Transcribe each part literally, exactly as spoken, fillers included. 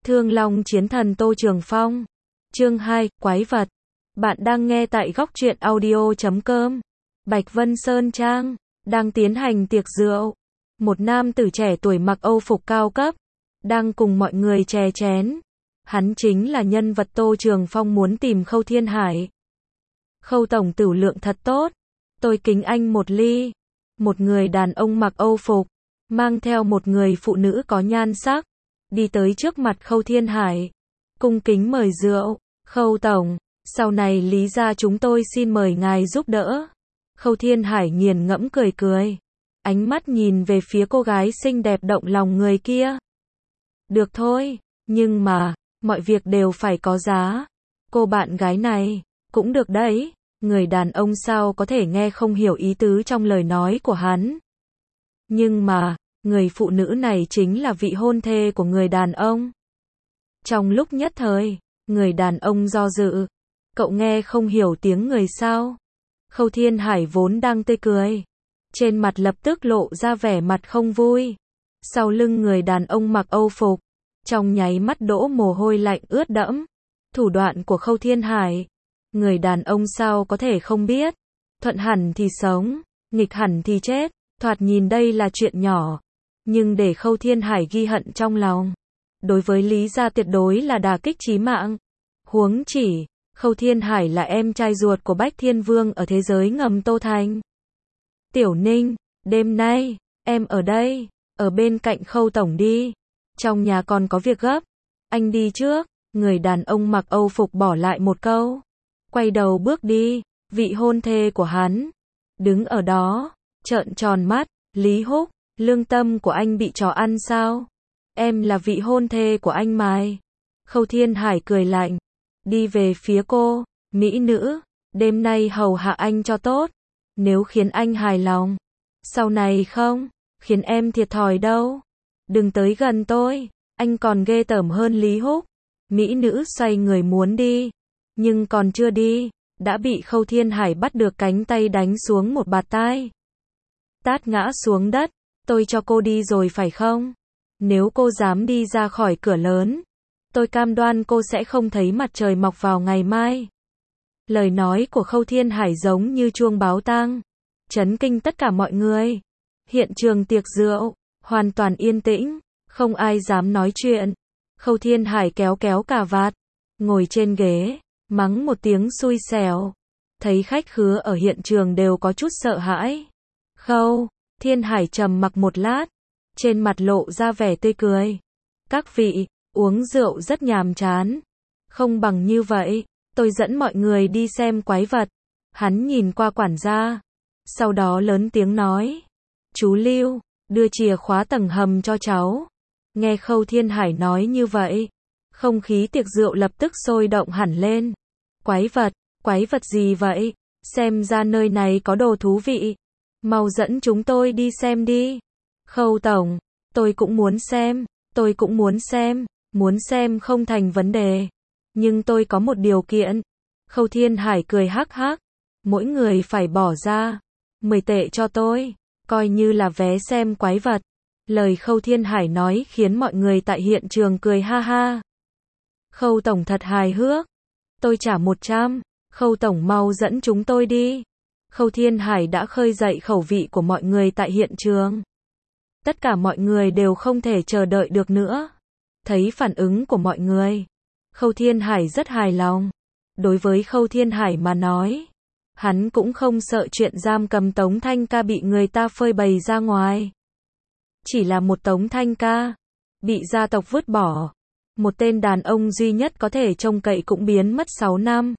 Thương Long Chiến Thần Tô Trường Phong. Chương hai, Quái vật. Bạn đang nghe tại góc truyện audio chấm com. Bạch Vân Sơn Trang, đang tiến hành tiệc rượu. Một nam tử trẻ tuổi mặc âu phục cao cấp, đang cùng mọi người chè chén. Hắn chính là nhân vật Tô Trường Phong muốn tìm Khâu Thiên Hải. Khâu tổng tửu lượng thật tốt, tôi kính anh một ly. Một người đàn ông mặc âu phục, mang theo một người phụ nữ có nhan sắc, đi tới trước mặt Khâu Thiên Hải, cung kính mời rượu. Khâu tổng, sau này Lý gia chúng tôi xin mời ngài giúp đỡ. Khâu Thiên Hải nghiền ngẫm cười cười, ánh mắt nhìn về phía cô gái xinh đẹp động lòng người kia. Được thôi, nhưng mà, mọi việc đều phải có giá. Cô bạn gái này, cũng được đấy. Người đàn ông sao có thể nghe không hiểu ý tứ trong lời nói của hắn. Nhưng mà, người phụ nữ này chính là vị hôn thê của người đàn ông. Trong lúc nhất thời, người đàn ông do dự. Cậu nghe không hiểu tiếng người sao? Khâu Thiên Hải vốn đang tươi cười, trên mặt lập tức lộ ra vẻ mặt không vui. Sau lưng người đàn ông mặc âu phục, trong nháy mắt đổ mồ hôi lạnh ướt đẫm. Thủ đoạn của Khâu Thiên Hải, người đàn ông sao có thể không biết. Thuận hẳn thì sống, nghịch hẳn thì chết. Thoạt nhìn đây là chuyện nhỏ, nhưng để Khâu Thiên Hải ghi hận trong lòng, đối với Lý gia tuyệt đối là đả kích chí mạng. Huống chỉ, Khâu Thiên Hải là em trai ruột của Bách Thiên Vương ở thế giới ngầm Tô Thành. Tiểu Ninh, đêm nay, em ở đây, ở bên cạnh Khâu tổng đi. Trong nhà còn có việc gấp, anh đi trước. Người đàn ông mặc âu phục bỏ lại một câu, quay đầu bước đi. Vị hôn thê của hắn đứng ở đó, trợn tròn mắt. Lý Húc, lương tâm của anh bị chó ăn sao? Em là vị hôn thê của anh mài. Khâu Thiên Hải cười lạnh, đi về phía cô. Mỹ nữ, đêm nay hầu hạ anh cho tốt. Nếu khiến anh hài lòng, sau này không khiến em thiệt thòi đâu. Đừng tới gần tôi, anh còn ghê tởm hơn Lý Húc. Mỹ nữ xoay người muốn đi, nhưng còn chưa đi, đã bị Khâu Thiên Hải bắt được cánh tay đánh xuống một bạt tai. Tát ngã xuống đất. Tôi cho cô đi rồi phải không? Nếu cô dám đi ra khỏi cửa lớn, tôi cam đoan cô sẽ không thấy mặt trời mọc vào ngày mai. Lời nói của Khâu Thiên Hải giống như chuông báo tang, chấn kinh tất cả mọi người. Hiện trường tiệc rượu hoàn toàn yên tĩnh, không ai dám nói chuyện. Khâu Thiên Hải kéo kéo cà vạt, ngồi trên ghế, mắng một tiếng xui xẻo. Thấy khách khứa ở hiện trường đều có chút sợ hãi. Khâu Thiên Hải trầm mặc một lát, trên mặt lộ ra vẻ tươi cười. Các vị, uống rượu rất nhàm chán. Không bằng như vậy, tôi dẫn mọi người đi xem quái vật. Hắn nhìn qua quản gia, sau đó lớn tiếng nói. Chú Lưu, đưa chìa khóa tầng hầm cho cháu. Nghe Khâu Thiên Hải nói như vậy, không khí tiệc rượu lập tức sôi động hẳn lên. Quái vật, quái vật gì vậy? Xem ra nơi này có đồ thú vị. Mau dẫn chúng tôi đi xem đi. Khâu tổng, tôi cũng muốn xem, tôi cũng muốn xem, muốn xem không thành vấn đề. Nhưng tôi có một điều kiện. Khâu Thiên Hải cười hắc hắc. Mỗi người phải bỏ ra mười tệ cho tôi, coi như là vé xem quái vật. Lời Khâu Thiên Hải nói khiến mọi người tại hiện trường cười ha ha. Khâu tổng thật hài hước. Tôi trả một trăm. Khâu tổng mau dẫn chúng tôi đi. Khâu Thiên Hải đã khơi dậy khẩu vị của mọi người tại hiện trường. Tất cả mọi người đều không thể chờ đợi được nữa. Thấy phản ứng của mọi người, Khâu Thiên Hải rất hài lòng. Đối với Khâu Thiên Hải mà nói, hắn cũng không sợ chuyện giam cầm Tống Thanh Ca bị người ta phơi bày ra ngoài. Chỉ là một Tống Thanh Ca, bị gia tộc vứt bỏ. Một tên đàn ông duy nhất có thể trông cậy cũng biến mất sáu năm.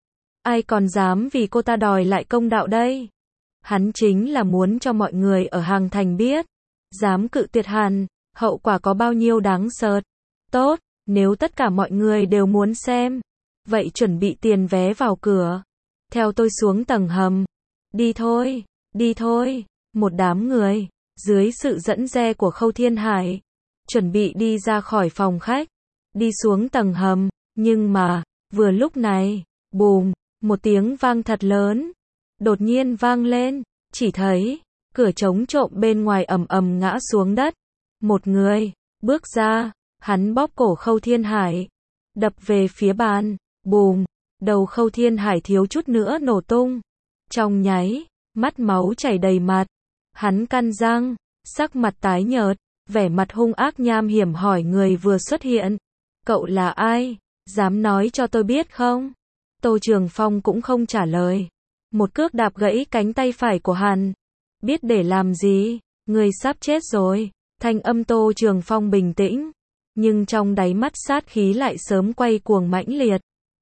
Ai còn dám vì cô ta đòi lại công đạo đây? Hắn chính là muốn cho mọi người ở Hàng Thành biết, dám cự tuyệt hắn, hậu quả có bao nhiêu đáng sợ. Tốt, nếu tất cả mọi người đều muốn xem, vậy chuẩn bị tiền vé vào cửa. Theo tôi xuống tầng hầm. Đi thôi, đi thôi. Một đám người, dưới sự dẫn dắt của Khâu Thiên Hải, chuẩn bị đi ra khỏi phòng khách, đi xuống tầng hầm. Nhưng mà, vừa lúc này, bùm, một tiếng vang thật lớn, đột nhiên vang lên, chỉ thấy, cửa chống trộm bên ngoài ầm ầm ngã xuống đất. Một người, bước ra, Hắn bóp cổ Khâu Thiên Hải, đập về phía bàn, bùm, đầu Khâu Thiên Hải thiếu chút nữa nổ tung. Trong nháy, mắt máu chảy đầy mặt. Hắn căn răng, sắc mặt tái nhợt, vẻ mặt hung ác nham hiểm hỏi người vừa xuất hiện. Cậu là ai? Dám nói cho tôi biết không? Tô Trường Phong cũng không trả lời. Một cước đạp gãy cánh tay phải của hắn. Biết để làm gì? Người sắp chết rồi. Thanh âm Tô Trường Phong bình tĩnh, nhưng trong đáy mắt sát khí lại sớm quay cuồng mãnh liệt.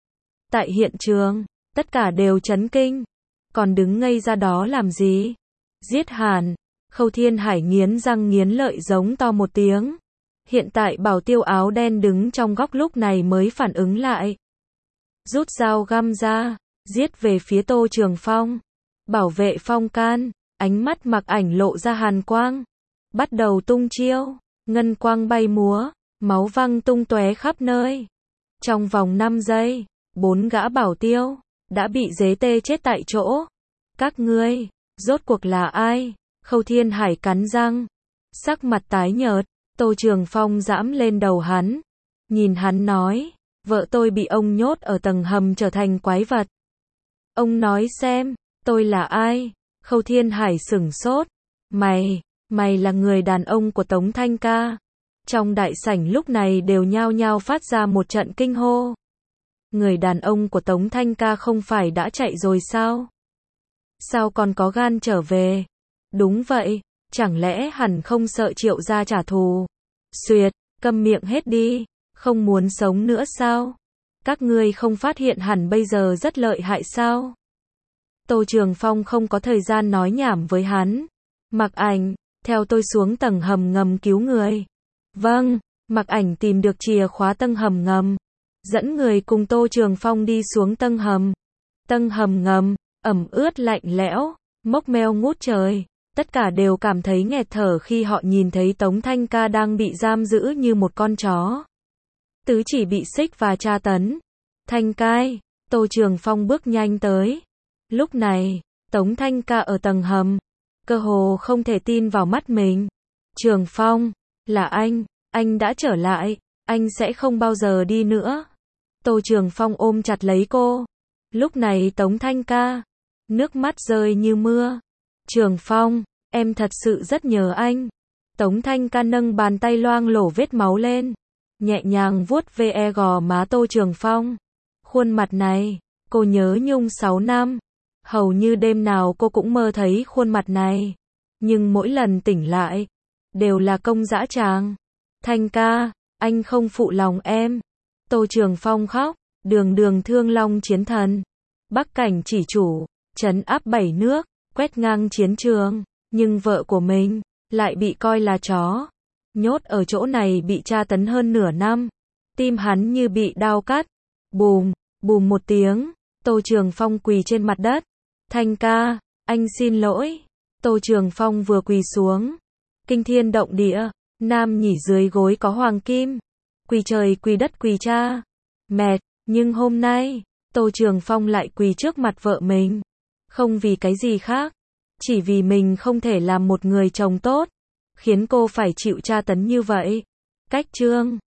Tại hiện trường, tất cả đều chấn kinh. Còn đứng ngây ra đó làm gì? Giết hắn! Khâu Thiên Hải nghiến răng nghiến lợi giống to một tiếng. Hiện tại bảo tiêu áo đen đứng trong góc lúc này mới phản ứng lại. Rút dao găm ra, giết về phía Tô Trường Phong. Bảo vệ Phong can, ánh mắt Mặc Ảnh lộ ra hàn quang. Bắt đầu tung chiêu, ngân quang bay múa, máu văng tung tóe khắp nơi. Trong vòng năm giây, bốn gã bảo tiêu đã bị giế tê chết tại chỗ. Các ngươi, rốt cuộc là ai? Khâu Thiên Hải cắn răng, sắc mặt tái nhợt. Tô Trường Phong giẫm lên đầu hắn, nhìn hắn nói, vợ tôi bị ông nhốt ở tầng hầm trở thành quái vật. Ông nói xem, tôi là ai? Khâu Thiên Hải sửng sốt, mày, mày là người đàn ông của Tống Thanh Ca. Trong đại sảnh lúc này đều nhao nhao phát ra một trận kinh hô. Người đàn ông của Tống Thanh Ca không phải đã chạy rồi sao? Sao còn có gan trở về? Đúng vậy, chẳng lẽ hẳn không sợ Triệu gia trả thù? Xuyệt, câm miệng hết đi, không muốn sống nữa sao? Các ngươi không phát hiện hẳn bây giờ rất lợi hại sao? Tô Trường Phong không có thời gian nói nhảm với hắn. Mặc Ảnh, theo tôi xuống tầng hầm ngầm cứu người. Vâng, Mặc Ảnh tìm được chìa khóa tầng hầm ngầm, dẫn người cùng Tô Trường Phong đi xuống tầng hầm. Tầng hầm ngầm, ẩm ướt lạnh lẽo, mốc meo ngút trời. Tất cả đều cảm thấy nghẹt thở khi họ nhìn thấy Tống Thanh Ca đang bị giam giữ như một con chó. Tứ chỉ bị xích và tra tấn. Thanh Cai, Tô Trường Phong bước nhanh tới. Lúc này, Tống Thanh Ca ở tầng hầm, cơ hồ không thể tin vào mắt mình. Trường Phong, là anh, anh đã trở lại, anh sẽ không bao giờ đi nữa. Tô Trường Phong ôm chặt lấy cô. Lúc này Tống Thanh Ca, nước mắt rơi như mưa. Trường Phong, em thật sự rất nhớ anh. Tống Thanh Ca nâng bàn tay loang lổ vết máu lên, nhẹ nhàng vuốt ve gò má Tô Trường Phong. Khuôn mặt này, cô nhớ nhung sáu năm. Hầu như đêm nào cô cũng mơ thấy khuôn mặt này. Nhưng mỗi lần tỉnh lại, đều là công dã tràng. Thanh Ca, anh không phụ lòng em. Tô Trường Phong khóc, đường đường thương long chiến thần. Bắc cảnh chỉ chủ, trấn áp bảy nước, quét ngang chiến trường. Nhưng vợ của mình, lại bị coi là chó. Nhốt ở chỗ này bị tra tấn hơn nửa năm. Tim hắn như bị đao cắt. Bùm, bùm một tiếng. Tô Trường Phong quỳ trên mặt đất. Thanh Ca, anh xin lỗi. Tô Trường Phong vừa quỳ xuống. Kinh thiên động địa, nam nhỉ dưới gối có hoàng kim. Quỳ trời quỳ đất quỳ cha. Mệt, nhưng hôm nay, Tô Trường Phong lại quỳ trước mặt vợ mình. Không vì cái gì khác. Chỉ vì mình không thể làm một người chồng tốt, khiến cô phải chịu tra tấn như vậy. Cách chương